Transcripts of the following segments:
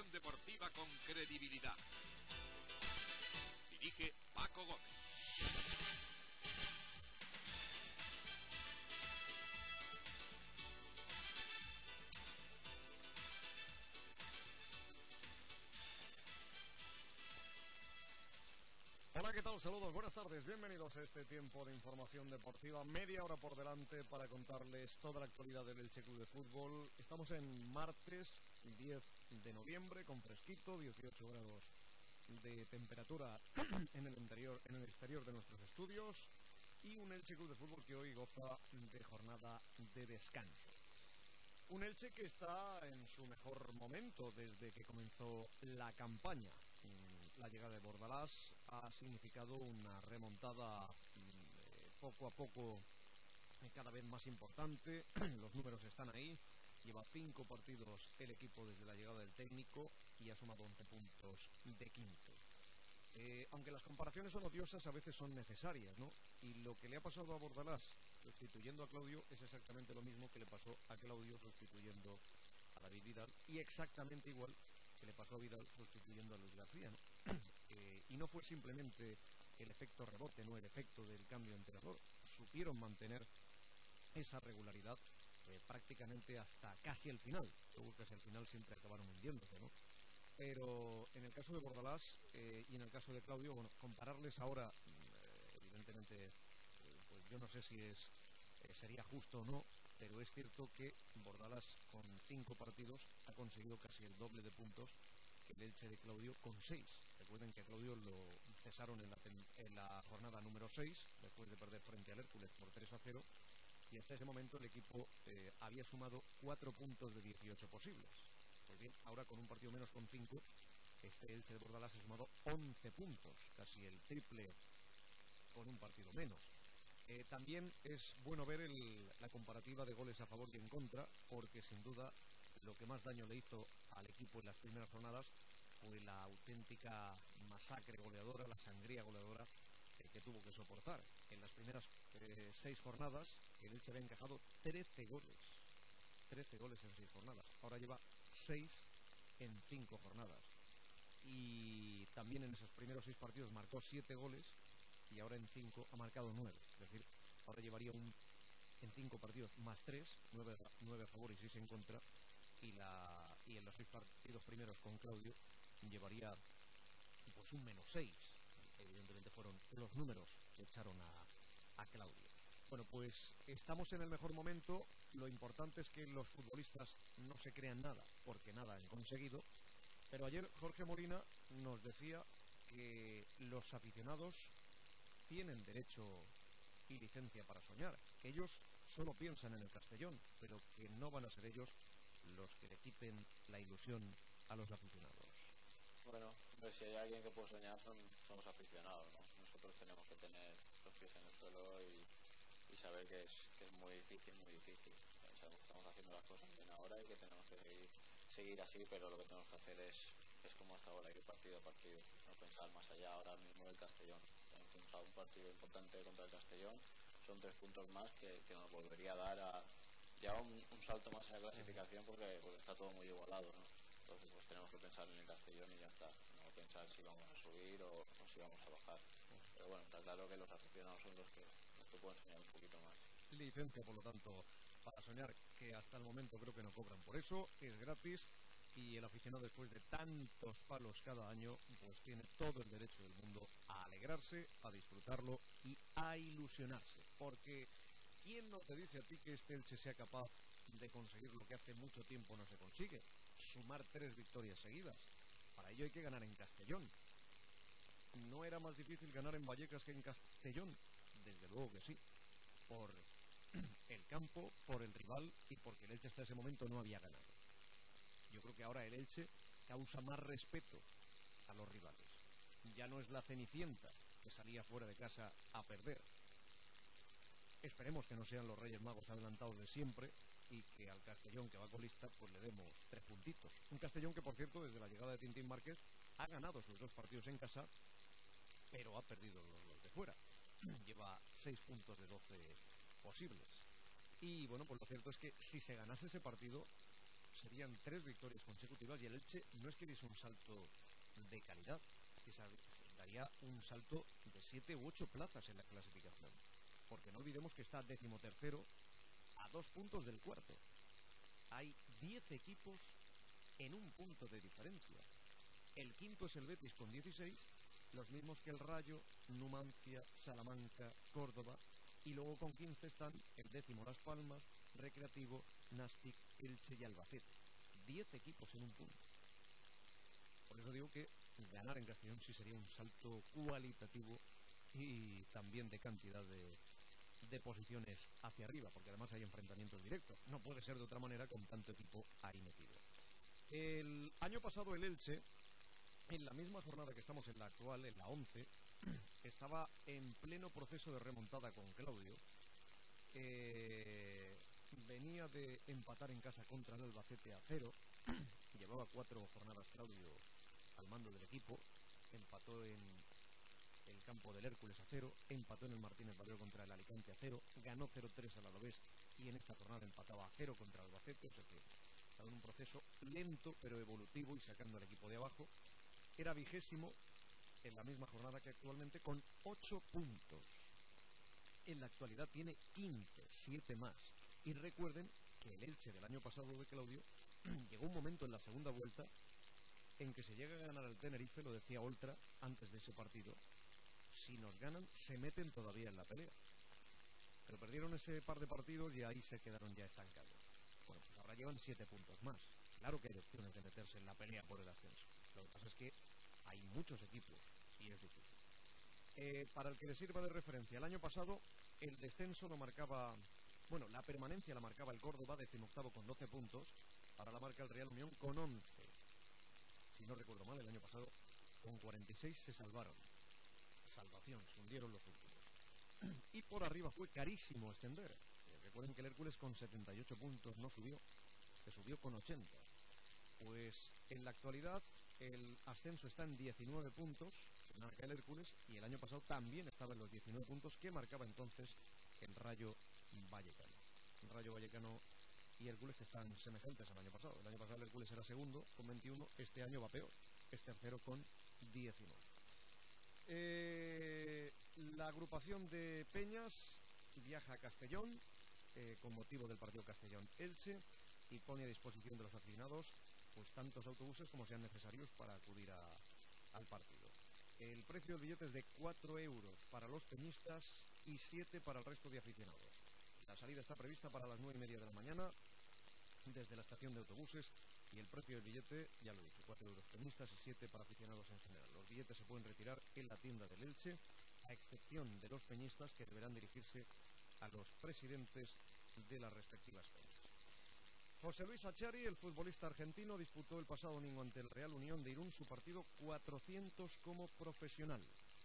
información deportiva con credibilidad. Dirige Paco Gómez. Hola, ¿qué tal? Saludos, buenas tardes, bienvenidos a este tiempo de información deportiva. Media hora por delante para contarles toda la actualidad del Elche Club de Fútbol. Estamos en martes 10 de noviembre con fresquito, 18 grados de temperatura en el exterior de nuestros estudios y un Elche Club de Fútbol que hoy goza de jornada de descanso. Un Elche que está en su mejor momento desde que comenzó la campaña. La llegada de Bordalás ha significado una remontada poco a poco cada vez más importante. Los números están ahí. Lleva 5 partidos el equipo desde la llegada del técnico y ha sumado 11 puntos de 15. Aunque las comparaciones son odiosas, a veces son necesarias, ¿no? Y lo que le ha pasado a Bordalás sustituyendo a Claudio es exactamente lo mismo que le pasó a Claudio sustituyendo a David Vidal y exactamente igual que le pasó a Vidal sustituyendo a Luis García, ¿no? Y no fue simplemente el efecto rebote, no el efecto del cambio de entrenador. Supieron mantener esa regularidad prácticamente hasta casi el final. Seguro que hacia el final siempre acabaron hundiéndose, ¿no? Pero en el caso de Bordalás y en el caso de Claudio, bueno, compararles ahora, evidentemente, pues yo no sé si sería justo o no, pero es cierto que Bordalás con 5 partidos ha conseguido casi el doble de puntos que el Elche de Claudio con 6. Recuerden que a Claudio lo cesaron en la jornada número 6, después de perder frente al Hércules por 3-0, y hasta ese momento el equipo había sumado 4 puntos de 18 posibles. Pues bien, ahora con un partido menos con 5, este Elche de Bordalás ha sumado 11 puntos, casi el triple con un partido menos. También es bueno ver la comparativa de goles a favor y en contra, porque sin duda lo que más daño le hizo al equipo en las primeras jornadas fue la auténtica masacre goleadora, la sangría goleadora que tuvo que soportar. En las primeras 6 jornadas el Elche había encajado 13 goles. 13 goles en 6 jornadas. Ahora lleva 6 en 5 jornadas. Y también en esos primeros 6 partidos marcó 7 goles y ahora en 5 ha marcado 9. Es decir, ahora llevaría en 5 partidos más 3, 9 a favor y 6 en contra. Y en los 6 partidos primeros con Claudio llevaría pues un menos 6. Evidentemente fueron los números que echaron a Claudio. Bueno, pues estamos en el mejor momento. Lo importante es que los futbolistas no se crean nada, porque nada han conseguido. Pero ayer Jorge Molina nos decía que los aficionados tienen derecho y licencia para soñar, que ellos solo piensan en el Castellón, pero que no van a ser ellos los que le quiten la ilusión a los aficionados. Bueno, pues si hay alguien que puede soñar son los aficionados, ¿no? Nosotros tenemos que tener los pies en el suelo y saber que es muy difícil, muy difícil. Sabemos que estamos haciendo las cosas bien ahora y que tenemos que seguir así, pero lo que tenemos que hacer es como hasta ahora, ir partido a partido, no pensar más allá ahora mismo del Castellón. Tenemos un partido importante contra el Castellón, son 3 puntos más que nos volvería a dar ya un salto más en la clasificación porque está todo muy igualado, ¿no? Entonces pues tenemos que pensar en el Castellón y ya está, no pensar si vamos a subir o si vamos a bajar. Pero bueno, está claro que los aficionados son los que pueden soñar un poquito más. Licencia, por lo tanto, para soñar, que hasta el momento creo que no cobran por eso, es gratis, y el aficionado, después de tantos palos cada año, pues tiene todo el derecho del mundo a alegrarse, a disfrutarlo y a ilusionarse, porque ¿quién no te dice a ti que este Elche sea capaz de conseguir lo que hace mucho tiempo no se consigue? Sumar 3 victorias seguidas. Para ello hay que ganar en Castellón. ¿No era más difícil ganar en Vallecas que en Castellón? Desde luego que sí. Por el campo, por el rival y porque el Elche hasta ese momento no había ganado. Yo creo que ahora el Elche causa más respeto a los rivales. Ya no es la Cenicienta que salía fuera de casa a perder. Esperemos que no sean los Reyes Magos adelantados de siempre y que al Castellón, que va colista, pues le demos 3 puntitos. Un Castellón que, por cierto, desde la llegada de Tintín Márquez ha ganado sus 2 partidos en casa, pero ha perdido los de fuera. Lleva 6 puntos de 12 posibles. Y bueno, pues lo cierto es que si se ganase ese partido, serían 3 victorias consecutivas y el Elche no es que diese un salto de calidad, es que daría un salto de 7 u 8 plazas en la clasificación, porque no olvidemos que está 13º a 2 puntos del cuarto. Hay 10 equipos en un punto de diferencia. El quinto es el Betis con 16, los mismos que el Rayo, Numancia, Salamanca, Córdoba, y luego con 15 están el 10º Las Palmas, Recreativo, Nastic, Elche y Albacete. 10 equipos en un punto. Por eso digo que ganar en Castellón sí sería un salto cualitativo y también de cantidad de posiciones hacia arriba, porque además hay enfrentamientos directos. No puede ser de otra manera con tanto equipo ahí metido. El año pasado el Elche, en la misma jornada que estamos en la actual, en la 11, estaba en pleno proceso de remontada con Claudio. Venía de empatar en casa contra el Albacete a 0. Llevaba 4 jornadas Claudio al mando del equipo. Empató en el campo del Hércules a 0, empató en el Martínez Valero contra el Alicante a 0, ganó 0-3 al Alavés y en esta jornada empataba a 0 contra el Albacete, o sea que estaba en un proceso lento pero evolutivo y sacando al equipo de abajo. Era 20º en la misma jornada que actualmente con 8 puntos. En la actualidad tiene 15, 7 más. Y recuerden que el Elche del año pasado de Claudio llegó un momento en la segunda vuelta en que se llega a ganar al Tenerife, lo decía Oltra antes de ese partido, si nos ganan se meten todavía en la pelea. Pero perdieron ese par de partidos y ahí se quedaron ya estancados. Bueno, pues ahora llevan 7 puntos más. Claro que hay opciones de meterse en la pelea por el ascenso. Lo que pasa es que hay muchos equipos y es difícil. Para el que le sirva de referencia, el año pasado el descenso lo marcaba, bueno, la permanencia la marcaba el Córdoba, 18º con 12 puntos, ahora la marca el Real Unión con 11. Si no recuerdo mal, el año pasado con 46 se salvaron. Salvación, se hundieron los últimos. Y por arriba fue carísimo ascender. Recuerden que el Hércules con 78 puntos no subió, se subió con 80. Pues en la actualidad el ascenso está en 19 puntos, que marca el Hércules, y el año pasado también estaba en los 19 puntos que marcaba entonces el Rayo Vallecano. El Rayo Vallecano y Hércules que están semejantes al año pasado. El año pasado el Hércules era segundo con 21, este año va peor, es tercero con 19. La agrupación de Peñas viaja a Castellón con motivo del partido Castellón-Elche y pone a disposición de los aficionados pues tantos autobuses como sean necesarios para acudir al partido. El precio del billete es de 4 euros para los peñistas y 7 para el resto de aficionados. La salida está prevista para las 9:30 de la mañana desde la estación de autobuses y el precio del billete, ya lo he dicho, 4 euros peñistas y 7 para aficionados en general. Los billetes se pueden retirar en la tienda del Elche, a excepción de los peñistas que deberán dirigirse a los presidentes de las respectivas peñas. José Luis Aciari, el futbolista argentino, disputó el pasado domingo ante el Real Unión de Irún su partido 400 como profesional.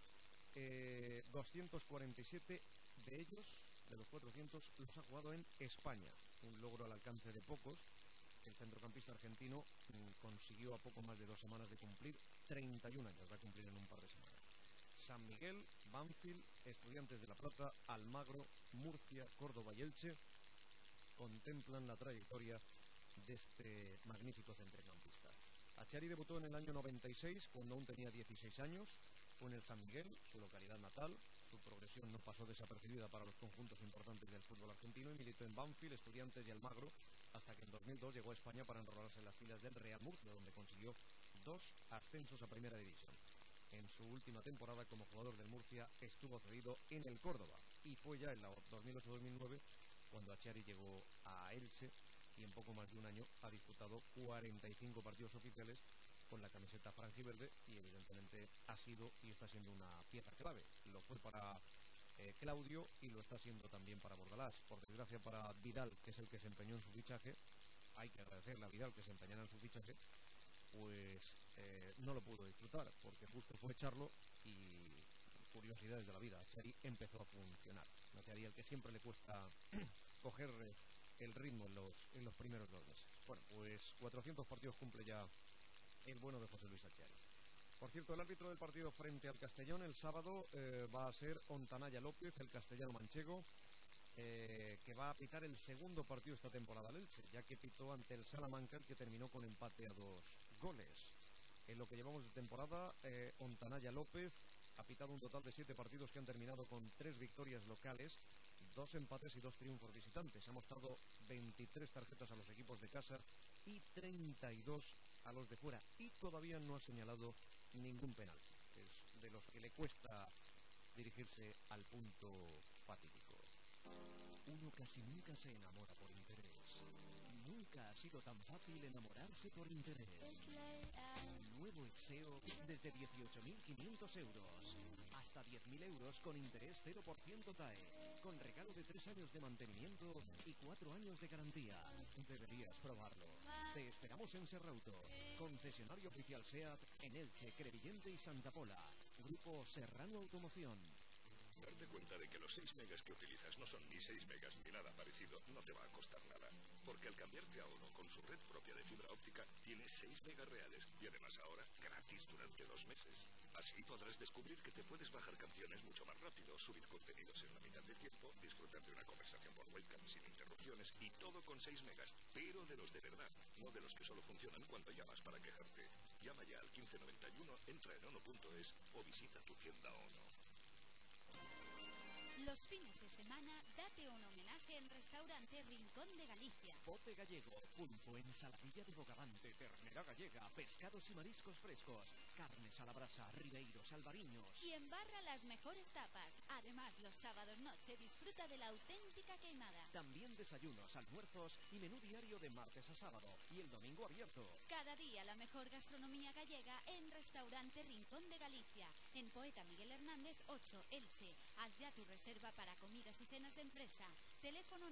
247 de ellos, de los 400, los ha jugado en España, un logro al alcance de pocos. El centrocampista argentino consiguió a poco más de 2 semanas de cumplir 31 años, va a cumplir en un par de semanas. San Miguel, Banfield, Estudiantes de La Plata, Almagro, Murcia, Córdoba y Elche contemplan la trayectoria de este magnífico centrocampista. Aciari debutó en el año 96, cuando aún tenía 16 años. Fue en el San Miguel, su localidad natal. Su progresión no pasó desapercibida para los conjuntos importantes del fútbol argentino y militó en Banfield, Estudiantes y Almagro, hasta que en 2002 llegó a España para enrolarse en las filas del Real Murcia, donde consiguió 2 ascensos a Primera División. En su última temporada como jugador del Murcia estuvo cedido en el Córdoba y fue ya en la 2008-2009 cuando Aciari llegó a Elche y en poco más de un año ha disputado 45 partidos oficiales con la camiseta franjiverde y evidentemente ha sido y está siendo una pieza clave. Lo fue para Claudio y lo está siendo también para Bordalás. Por desgracia para Vidal, que es el que se empeñó en su fichaje, hay que agradecerle a Vidal que se empeñara en su fichaje, pues no lo pudo disfrutar porque justo fue echarlo y curiosidades de la vida, Aciari empezó a funcionar. Aciari, el que siempre le cuesta coger el ritmo en los primeros 2 meses. Bueno, pues 400 partidos cumple ya el bueno de José Luis Aciari. Por cierto, el árbitro del partido frente al Castellón el sábado va a ser Ontanaya López, el castellano manchego. que va a pitar el segundo partido esta temporada al Elche, ya que pitó ante el Salamanca, el que terminó con empate a 2 goles. En lo que llevamos de temporada, Ontanaya López ha pitado un total de 7 partidos que han terminado con 3 victorias locales, 2 empates y 2 triunfos visitantes. Ha mostrado 23 tarjetas a los equipos de casa y 32 a los de fuera. Y todavía no ha señalado ningún penalti. Es de los que le cuesta dirigirse al punto fatídico. Uno casi nunca se enamora por interés. Nunca ha sido tan fácil enamorarse por interés. Nuevo Exeo desde 18.500 euros. Hasta 10.000 euros con interés 0% TAE. Con regalo de 3 años de mantenimiento y 4 años de garantía. Deberías probarlo. Te esperamos en Serrauto. Concesionario oficial SEAT en Elche, Crevillente y Santa Pola. Grupo Serrano Automoción. Darte cuenta de que los 6 megas que utilizas no son ni 6 megas ni nada parecido no te va a costar nada. Porque al cambiarte a Ono con su red propia de fibra óptica, tienes 6 megas reales y además ahora gratis durante 2 meses. Así podrás descubrir que te puedes bajar canciones mucho más rápido, subir contenidos en la mitad de tiempo, disfrutar de una conversación por webcam sin interrupciones y todo con 6 megas, pero de los de verdad, no de los que solo funcionan cuando llamas para quejarte. Llama ya al 1591, entra en ono.es o visita tu tienda Ono. Los fines de semana, date un homenaje en Restaurante Rincón de Galicia. Bote gallego, pulpo, ensaladilla de bogavante, ternera gallega, pescados y mariscos frescos, carnes a la brasa, ribeiros, albariños. Y embarra las mejores tapas. Además, los sábados noche disfruta de la auténtica queimada. También desayunos, almuerzos y menú diario de martes a sábado. Y el domingo abierto. Cada día la mejor gastronomía gallega en Restaurante Rincón de Galicia. En Poeta Miguel Hernández 8, Elche. Haz ya tu reserva para comidas y cenas de empresa. Teléfono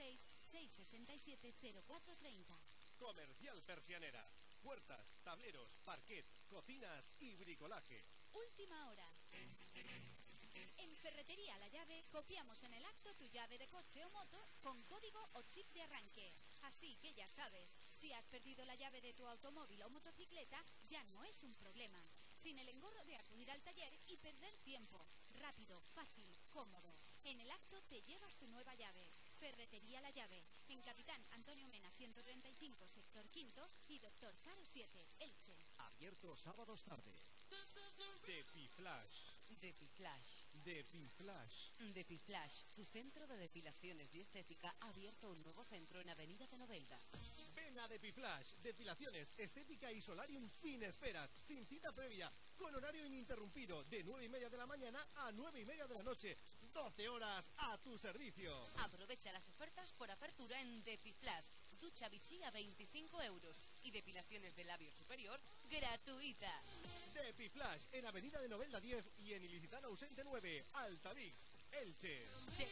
96-667-0430. Comercial Persianera. Puertas, tableros, parquet, cocinas y bricolaje. Última hora. En Ferretería La Llave copiamos en el acto tu llave de coche o moto con código o chip de arranque. Así que ya sabes, si has perdido la llave de tu automóvil o motocicleta, ya no es un problema. Sin el engorro de acudir al taller y perder tiempo. Rápido, fácil, cómodo. En el acto te llevas tu nueva llave. Ferretería La Llave. En Capitán Antonio Mena 135, sector quinto y Doctor Caro 7, Elche. Abierto sábados tarde. Depiflash. Depiflash. Depiflash. Depiflash, tu centro de depilaciones y estética, ha abierto un nuevo centro en Avenida de Novelda. Ven a Depiflash. Depilaciones, estética y solarium sin esperas, sin cita previa, con horario ininterrumpido, de 9:30 de la mañana a 9:30 de la noche. 12 horas a tu servicio. Aprovecha las ofertas por apertura en Depiflash. Ducha Vichy a 25 euros y depilaciones de labio superior gratuita. Depiflash en Avenida de Novelda 10 y en Ilicitano Ausente 9, Altavix, Elche.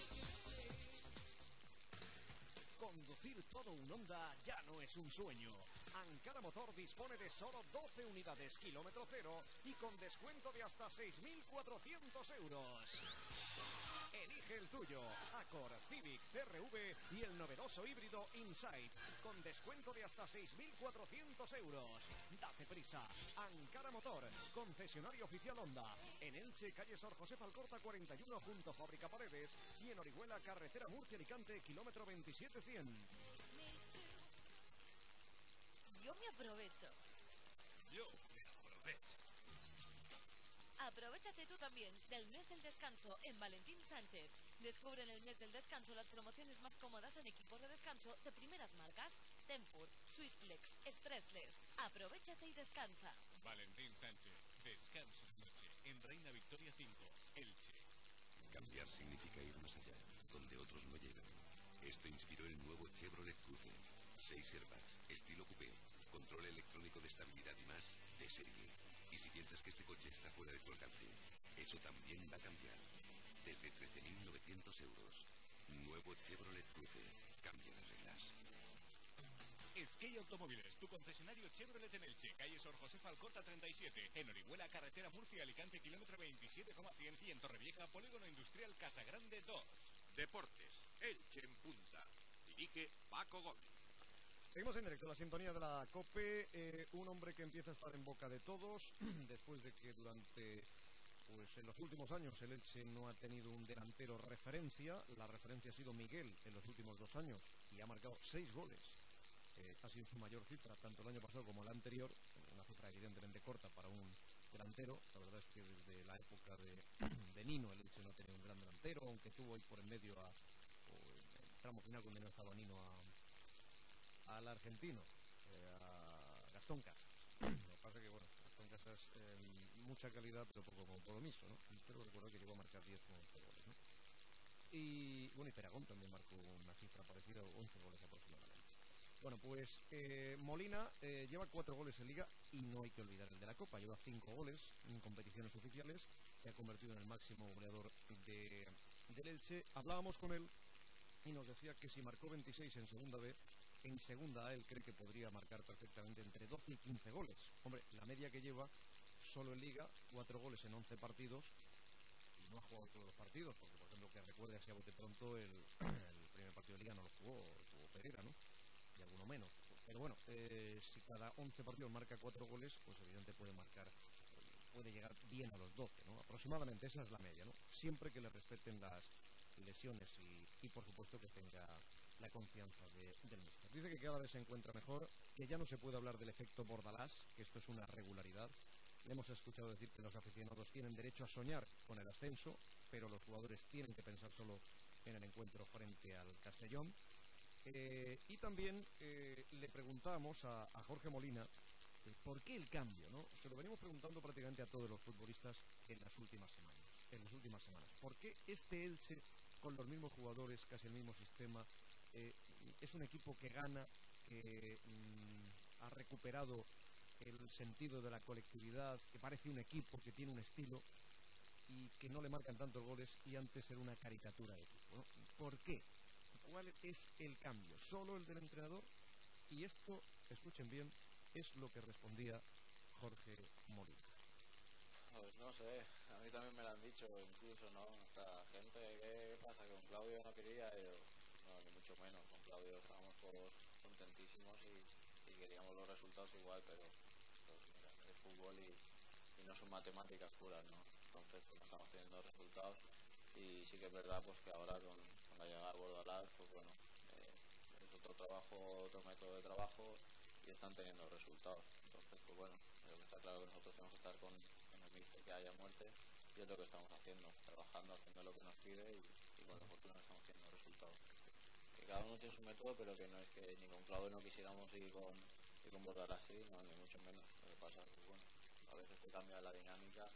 Conducir todo un Honda ya no es un sueño. Ankara Motor dispone de solo 12 unidades kilómetro cero y con descuento de hasta 6.400 euros. Elige el tuyo, Accord, Civic, CR-V y el novedoso híbrido Insight, con descuento de hasta 6.400 euros. Date prisa, Ankara Motor, concesionario oficial Honda, en Elche, calle Sor José Falcorta 41, junto Fábrica Paredes, y en Orihuela, carretera Murcia-Alicante, kilómetro 27-100. Yo me aprovecho. Yo me aprovecho. Aprovechate tú también del mes del descanso en Valentín Sánchez. Descubre en el mes del descanso las promociones más cómodas en equipos de descanso de primeras marcas. Tempur, Swissflex, Stressless. Aprovechate y descansa. Valentín Sánchez, descanso de noche en Reina Victoria 5, Elche. Cambiar significa ir más allá, donde otros no llegan. Esto inspiró el nuevo Chevrolet Cruze. 6 airbags, estilo coupé, control electrónico de estabilidad y más, de serie. Y si piensas que este coche está fuera de tu alcance, eso también va a cambiar. Desde 13.900 euros. Nuevo Chevrolet Cruze. Cambia las reglas. Skate Automóviles, tu concesionario Chevrolet en Elche, calle Sor José Falcorta 37, en Orihuela, carretera Murcia-Alicante, kilómetro 27,100 y en Torrevieja, polígono industrial Casagrande 2. Deportes, Elche en punta. Dirige Paco Gómez. Seguimos en directo, la sintonía de la COPE, un hombre que empieza a estar en boca de todos, después de que durante pues en los últimos años el Elche no ha tenido un delantero referencia. La referencia ha sido Miguel en los últimos 2 años y ha marcado 6 goles. Ha sido su mayor cifra, tanto el año pasado como el anterior. Una cifra evidentemente corta para un delantero. La verdad es que desde la época de Nino el Elche no ha tenido un gran delantero, aunque tuvo ahí por en medio el tramo final cuando no estaba Nino al argentino, a Gastón Casas. Lo que pasa es que, bueno, Gastón Casas mucha calidad pero poco compromiso, ¿no? Pero recuerdo que llegó a marcar 10 o 11 goles, ¿no? Y bueno, y Peragón también marcó una cifra parecida, 11 goles aproximadamente. Bueno, pues Molina lleva 4 goles en Liga y no hay que olvidar el de la Copa. Lleva 5 goles en competiciones oficiales. Se ha convertido en el máximo goleador del Elche. Hablábamos con él y nos decía que si marcó 26 en Segunda B, en Segunda A él cree que podría marcar perfectamente entre 12 y 15 goles. Hombre, la media que lleva solo en Liga, 4 goles en 11 partidos, y no ha jugado todos los partidos, porque por ejemplo que recuerde así a bote pronto el primer partido de Liga no lo jugó Pereira, ¿no? Y alguno menos. Pero bueno, si cada 11 partidos marca 4 goles, pues evidentemente puede llegar bien a los 12, ¿no? Aproximadamente esa es la media, ¿no? Siempre que le respeten las lesiones y por supuesto que tenga la confianza del míster. Dice que cada vez se encuentra mejor, que ya no se puede hablar del efecto Bordalás, que esto es una regularidad. Le hemos escuchado decir que los aficionados tienen derecho a soñar con el ascenso, pero los jugadores tienen que pensar solo en el encuentro frente al Castellón. Y también le preguntábamos a Jorge Molina por qué el cambio, ¿no? Se lo venimos preguntando prácticamente a todos los futbolistas en las últimas semanas. ¿Por qué este Elche, con los mismos jugadores, casi el mismo sistema, es un equipo que gana, que ha recuperado el sentido de la colectividad, que parece un equipo, que tiene un estilo y que no le marcan tantos goles y antes era una caricatura de equipo, ¿no? ¿Por qué? ¿Cuál es el cambio? ¿Solo el del entrenador? Y esto, escuchen bien, es lo que respondía Jorge Molina. Pues no sé, a mí también me lo han dicho, incluso, ¿no? Hasta gente, ¿qué pasa? Que con Claudio no quería, y yo, no, ni mucho menos. Con Claudio estábamos todos contentísimos y queríamos los resultados igual, pero pues mira, es fútbol y no son matemáticas puras, ¿no? Entonces, pues no estamos teniendo resultados y sí que es verdad pues que ahora con la llegada de Bordalás, pues bueno, es otro trabajo, otro método de trabajo y están teniendo resultados. Entonces, pues bueno, está claro que nosotros tenemos que estar con el míster que haya muerte y es lo que estamos haciendo, trabajando, haciendo lo que nos pide y con la fortuna estamos teniendo resultados. Que cada uno tiene su método, pero que no es que ni con Claudio no quisiéramos ir con Bordalás así, no, ni mucho menos. Lo que pasa es que bueno, a veces te cambia la dinámica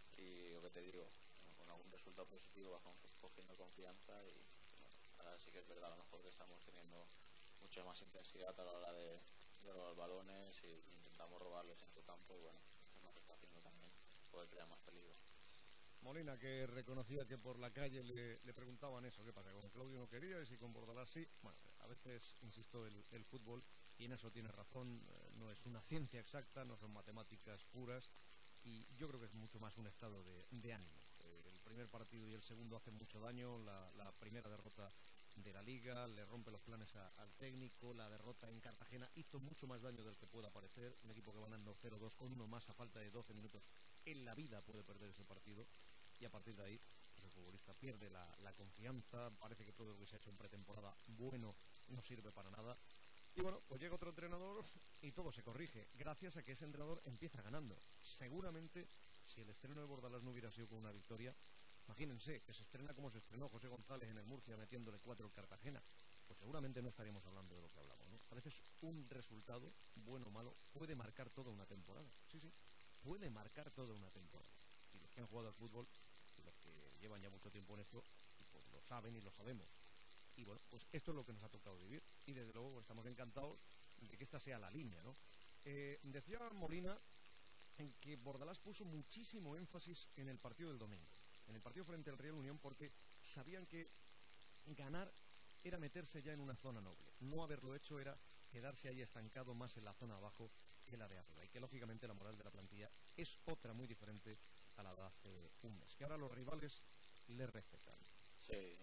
y lo que te digo, con algún resultado positivo vas cogiendo confianza y bueno, ahora sí que es verdad a lo mejor que estamos teniendo mucha más intensidad a la hora de robar balones y intentamos robarles en su campo y bueno, eso nos está haciendo también poder crear más peligro. Molina, que reconocía que por la calle le preguntaban eso, ¿qué pasa? Con Claudio no queríais y con Bordalás sí. Bueno, a veces, insisto, el fútbol, y en eso tiene razón, no es una ciencia exacta, no son matemáticas puras, y yo creo que es mucho más un estado de ánimo. El primer partido y el segundo hacen mucho daño, la primera derrota de la Liga le rompe los planes al técnico, la derrota en Cartagena hizo mucho más daño del que pueda parecer, un equipo que va ganando 0-2 con uno más a falta de 12 minutos en la vida puede perder ese partido y a partir de ahí pues el futbolista pierde la confianza, parece que todo lo que se ha hecho en pretemporada bueno no sirve para nada. Y bueno, pues llega otro entrenador y todo se corrige, gracias a que ese entrenador empieza ganando. Seguramente, si el estreno de Bordalás no hubiera sido con una victoria, imagínense que se estrena como se estrenó José González en el Murcia metiéndole 4 al Cartagena, pues seguramente no estaríamos hablando de lo que hablamos, ¿no? A veces un resultado, bueno o malo, puede marcar toda una temporada. Sí, puede marcar toda una temporada. Y los que han jugado al fútbol, y los que llevan ya mucho tiempo en esto, pues lo saben y lo sabemos. Y bueno, pues esto es lo que nos ha tocado vivir y desde luego pues, estamos encantados de que esta sea la línea, ¿no? Decía Molina en que Bordalás puso muchísimo énfasis en el partido del domingo, en el partido frente al Real Unión, porque sabían que ganar era meterse ya en una zona noble. No haberlo hecho era quedarse ahí estancado más en la zona abajo que la de arriba y que lógicamente la moral de la plantilla es otra muy diferente a la de hace un mes, que ahora los rivales le respetan. Sí,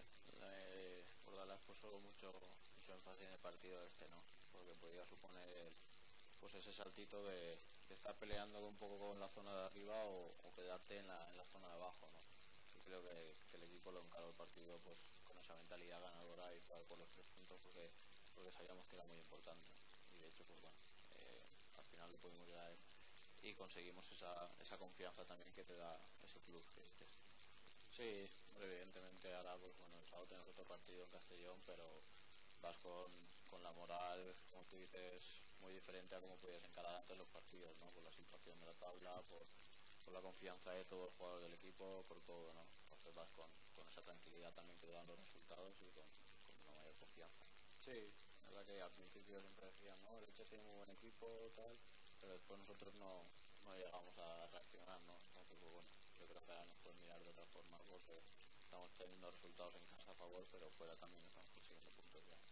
Bordalás puso mucho énfasis en el partido este, ¿no? Porque podía suponer pues ese saltito de estar peleando un poco con la zona de arriba o quedarte en la zona de abajo, ¿no? Y creo que el equipo lo encaró el partido pues con esa mentalidad ganadora y fue por los 3 puntos porque sabíamos que era muy importante. Y de hecho, pues bueno, al final lo pudimos llegar y conseguimos esa confianza también que te da ese club que dices. Sí, evidentemente ahora pues bueno, el sábado tenemos otro partido en Castellón, pero vas con la moral, como tú dices, muy diferente a como podías encarar antes los partidos, ¿no? Por la situación de la tabla, por la confianza de todos los jugadores del equipo, por todo, ¿no? Entonces vas con esa tranquilidad también que te dan los resultados y con una mayor confianza. Sí, la verdad que al principio siempre decían, no, el Elche tiene muy buen equipo, tal, pero después nosotros no llegamos a reaccionar, ¿no? Entonces, pues bueno, yo creo que ahora nos pueden mirar de otra forma porque estamos teniendo resultados en casa a favor, pero fuera también estamos consiguiendo puntos ya.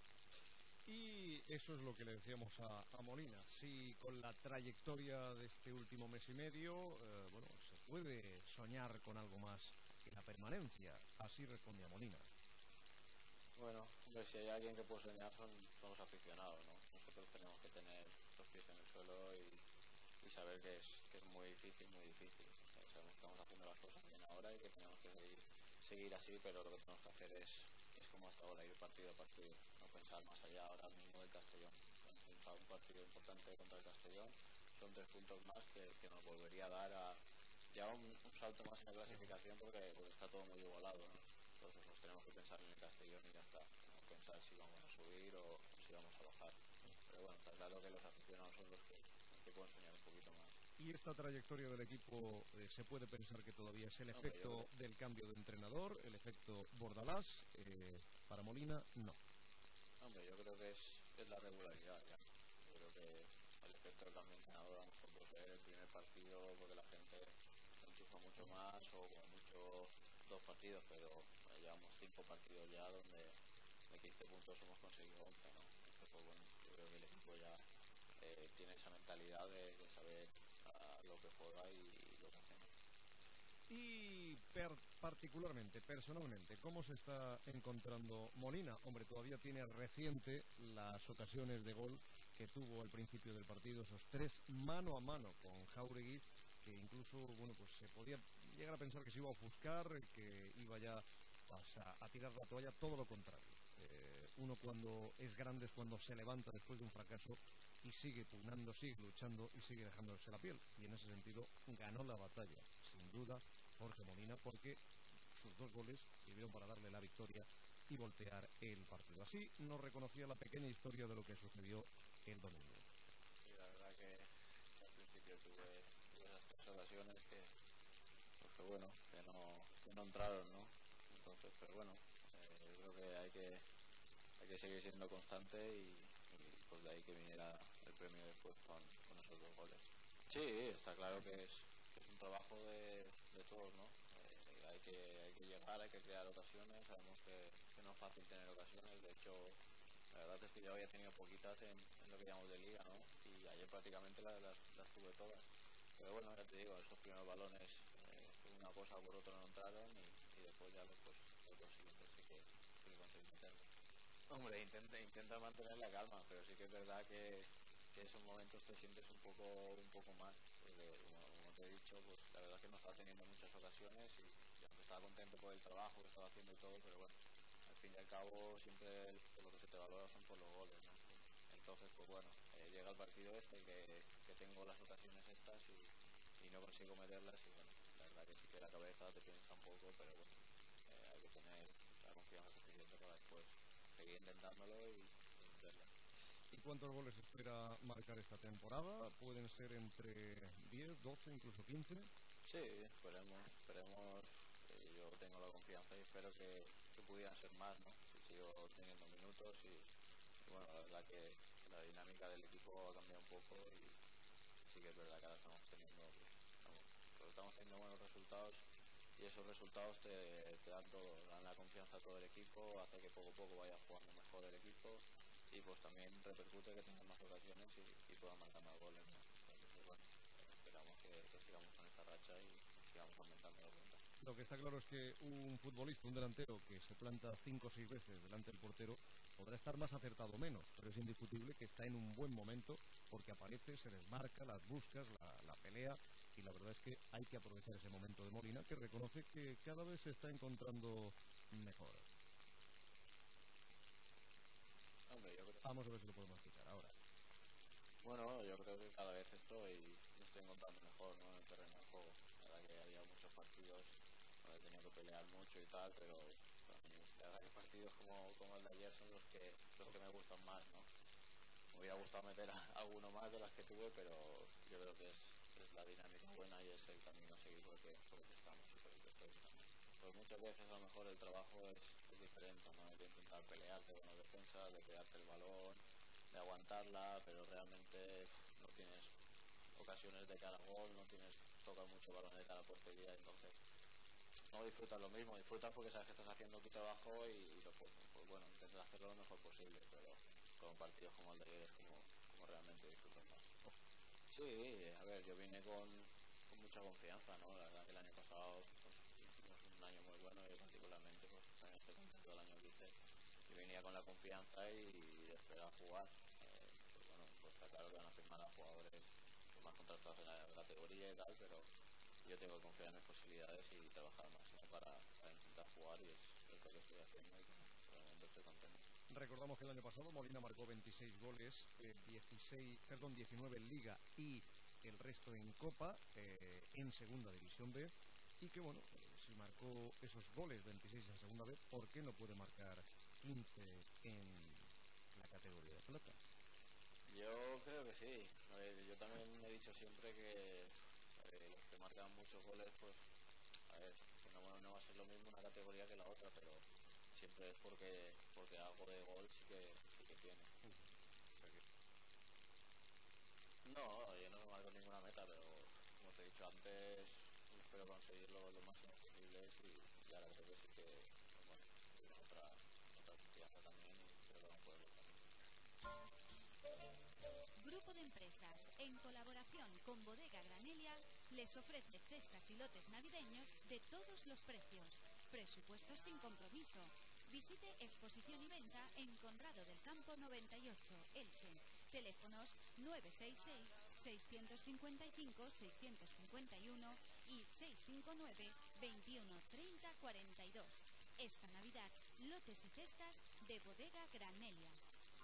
Y eso es lo que le decíamos a Molina. Si con la trayectoria de este último mes y medio, bueno, se puede soñar con algo más que la permanencia. Así respondía Molina. Bueno, hombre, si hay alguien que puede soñar son los aficionados, ¿no? Nosotros tenemos que tener los pies en el suelo y saber que es muy difícil, muy difícil. Sabemos que estamos haciendo las cosas bien ahora y que tenemos que seguir así, pero lo que tenemos que hacer es como hasta ahora, ir partido a partido, no pensar más allá ahora mismo del Castellón. Tenemos un partido importante contra el Castellón, son 3 puntos más que nos volvería a dar ya un salto más en la clasificación porque está todo muy igualado, ¿no? Entonces pues tenemos que pensar en el Castellón y ya está, no pensar si vamos a subir o si vamos a bajar. Pero bueno, está claro que los aficionados son los que pueden soñar un poquito más. Y esta trayectoria del equipo se puede pensar que todavía es el efecto del cambio de entrenador, el efecto Bordalás. Para Molina, no. Hombre, yo creo que es la regularidad ya. Yo creo que el efecto del cambio de entrenador a lo mejor puede ser el primer partido porque la gente se enchufa mucho más o como mucho 2 partidos, pero llevamos 5 partidos ya donde de 15 puntos hemos conseguido 11, ¿no? Entonces, pues bueno, yo creo que el equipo ya tiene esa mentalidad de saber lo que juega y lo que hacemos. Y particularmente, personalmente, ¿cómo se está encontrando Molina? Hombre, todavía tiene reciente las ocasiones de gol que tuvo al principio del partido, esos 3 mano a mano con Jáuregui, que incluso, bueno, pues se podía llegar a pensar que se iba a ofuscar, que iba ya a tirar la toalla, todo lo contrario. Uno cuando es grande es cuando se levanta después de un fracaso y sigue pugnando, sigue luchando y sigue dejándose la piel. Y en ese sentido ganó la batalla, sin duda, Jorge Molina, porque sus 2 goles sirvieron para darle la victoria y voltear el partido. Así nos reconocía la pequeña historia de lo que sucedió el domingo. Sí, la verdad que al principio tuve esas 3 ocasiones que bueno, que no entraron, ¿no? Entonces, pero bueno, yo creo que hay que seguir siendo constante y pues de ahí que viniera el premio después con esos 2 goles. Sí, está claro que es un trabajo de todos, ¿no? Hay que llegar, hay que crear ocasiones, sabemos que no es fácil tener ocasiones, de hecho la verdad es que yo había tenido poquitas en lo que llamamos de liga, ¿no? Y ayer prácticamente las tuve todas, pero bueno, ya te digo, esos primeros balones por una cosa o por otra no entraron y después ya los dos siguientes sí que conseguí meterlos. Hombre, intenta mantener la calma, pero sí que es verdad que esos momentos te sientes un poco mal, porque como te he dicho, pues la verdad es que no estaba teniendo muchas ocasiones y aunque estaba contento por el trabajo que estaba haciendo y todo, pero bueno, al fin y al cabo siempre por lo que se te valora son por los goles, ¿no? Entonces, pues bueno, llega el partido que tengo las ocasiones estas y no consigo meterlas y bueno, la verdad que sí que la cabeza te piensa un poco, pero bueno, hay que tener la confianza suficiente para después seguir intentándolo y meterla. ¿Y cuántos goles espera marcar esta temporada? ¿Pueden ser entre 10, 12, incluso 15? Sí, esperemos. Yo tengo la confianza y espero que pudieran ser más, ¿no? Si sigo teniendo minutos y bueno, la verdad que la dinámica del equipo ha cambiado un poco y sí que es verdad que ahora estamos teniendo buenos resultados y esos resultados te dan todo, dan la confianza a todo el equipo, hace que poco a poco vaya jugando mejor el equipo y pues también repercute que tengan más ocasiones y puedan marcar más goles, ¿no? Entonces, pues bueno, esperamos que sigamos con esta racha y sigamos aumentando la cuenta. Lo que está claro es que un futbolista, un delantero que se planta 5 o 6 veces delante del portero podrá estar más acertado o menos, pero es indiscutible que está en un buen momento porque aparece, se desmarca, las buscas, la pelea, y la verdad es que hay que aprovechar ese momento de Molina, que reconoce que cada vez se está encontrando mejor. Hombre, yo creo... Vamos a ver si lo podemos explicar ahora. Bueno, yo creo que cada vez me estoy encontrando mejor, ¿no? En el terreno de juego. La verdad que había muchos partidos donde he tenido que pelear mucho y tal, pero la verdad que partidos como el de ayer son los que me gustan más, ¿no? Me hubiera gustado meter a alguno más de las que tuve, pero yo creo que es la dinámica buena y es el camino a seguir por el que estamos y por el que estoy también. Pues muchas veces a lo mejor el trabajo es diferente, ¿no? De intentar pelearte con los defensas, de pegarte el balón, de aguantarla, pero realmente no tienes ocasiones de cara a gol, tocas mucho balón de cara a portería, entonces no disfrutas lo mismo, disfrutas porque sabes que estás haciendo tu trabajo y pues bueno, intentas hacerlo lo mejor posible, pero con partidos como el de ayer es como realmente disfrutas más. Sí, a ver, yo vine con mucha confianza, ¿no? La verdad que el año pasado pues, hicimos un año muy bueno, yo particularmente pues también estoy contento del año que hice y venía con la confianza y de esperar a jugar. Pues bueno, pues está claro que van a firmar a jugadores más contrastados en la categoría y tal, pero yo tengo que confiar en mis posibilidades y trabajar al máximo para intentar jugar y es lo que estoy haciendo y realmente estoy contento. Recordamos que el año pasado Molina marcó 26 goles, 19 en Liga y el resto en Copa, en Segunda División B, y que bueno, si marcó esos goles 26 en Segunda B, ¿por qué no puede marcar 15 en la categoría de plata? Yo creo que sí. A ver, yo también he dicho siempre que los que marcan muchos goles, pues, a ver, que no va a ser lo mismo una categoría que la otra, pero siempre es porque algo de gol sí que tiene. No, yo no me marco ninguna meta, pero como te he dicho antes, espero conseguirlo lo máximo posible y ahora creo que sí que, bueno, tengo otra confianza también y creo que vamos por el camino. Grupo de Empresas, en colaboración con Bodega Granelia, les ofrece cestas y lotes navideños de todos los precios. Presupuestos sin compromiso. Visite exposición y venta en Conrado del Campo 98, Elche. Teléfonos 966-655-651 y 659-2130-42. Esta Navidad, lotes y cestas de Bodega Granelia.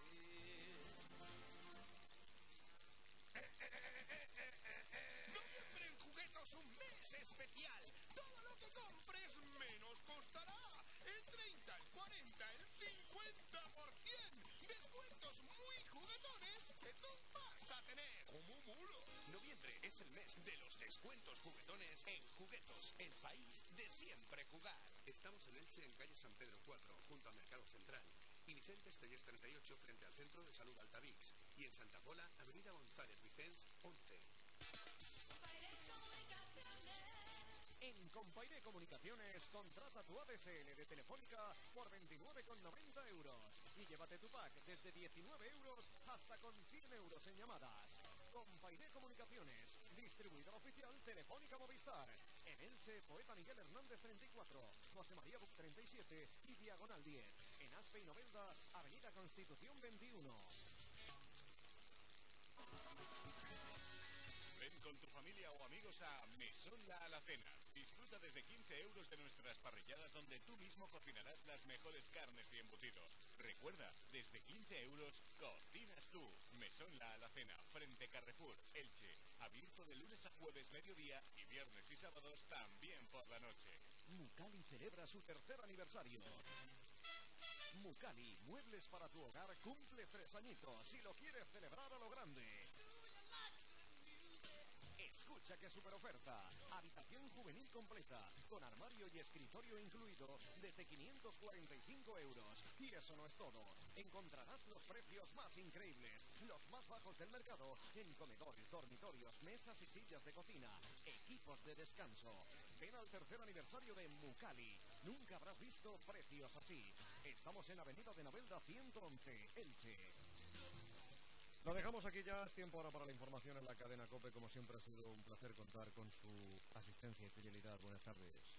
Noviembre en Juguetos, un mes especial. Todo lo que compres menos costará. El 30, el 40, el 50%. Descuentos muy juguetones que tú vas a tener. Como mulo. Noviembre es el mes de los descuentos juguetones en Juguetos, el país de siempre jugar. Estamos en Elche, en calle San Pedro 4, junto al Mercado Central. Y Vicente Estellés 38, frente al Centro de Salud Altavix. Y en Santa Pola, avenida González Vicens 11. En Compairé Comunicaciones, contrata tu ADSL de Telefónica por 29,90 euros y llévate tu pack desde 19 euros hasta con 100 euros en llamadas. Compairé Comunicaciones, distribuidor oficial Telefónica Movistar. En Elche, Poeta Miguel Hernández 34, José María Buc 37 y Diagonal 10. En Aspe y Novelda, avenida Constitución 21. Ven con tu familia o amigos a Mesón La Alacena. Disfruta desde 15 euros de nuestras parrilladas donde tú mismo cocinarás las mejores carnes y embutidos. Recuerda, desde 15 euros cocinas tú. Mesón La Alacena, frente Carrefour, Elche. Abierto de lunes a jueves mediodía y viernes y sábados también por la noche. Mucali celebra su tercer aniversario. Mucali, muebles para tu hogar, cumple 3 añitos y lo quieres celebrar a lo grande. Escucha qué super oferta. Habitación juvenil completa, con armario y escritorio incluido, desde 545 euros. Y eso no es todo. Encontrarás los precios más increíbles, los más bajos del mercado, en comedores, dormitorios, mesas y sillas de cocina, equipos de descanso. Ven al tercer aniversario de Mucali. Nunca habrás visto precios así. Estamos en Avenida de Novelda 111, Elche. Lo dejamos aquí ya, es tiempo ahora para la información en la cadena COPE. Como siempre ha sido un placer contar con su asistencia y fidelidad. Buenas tardes.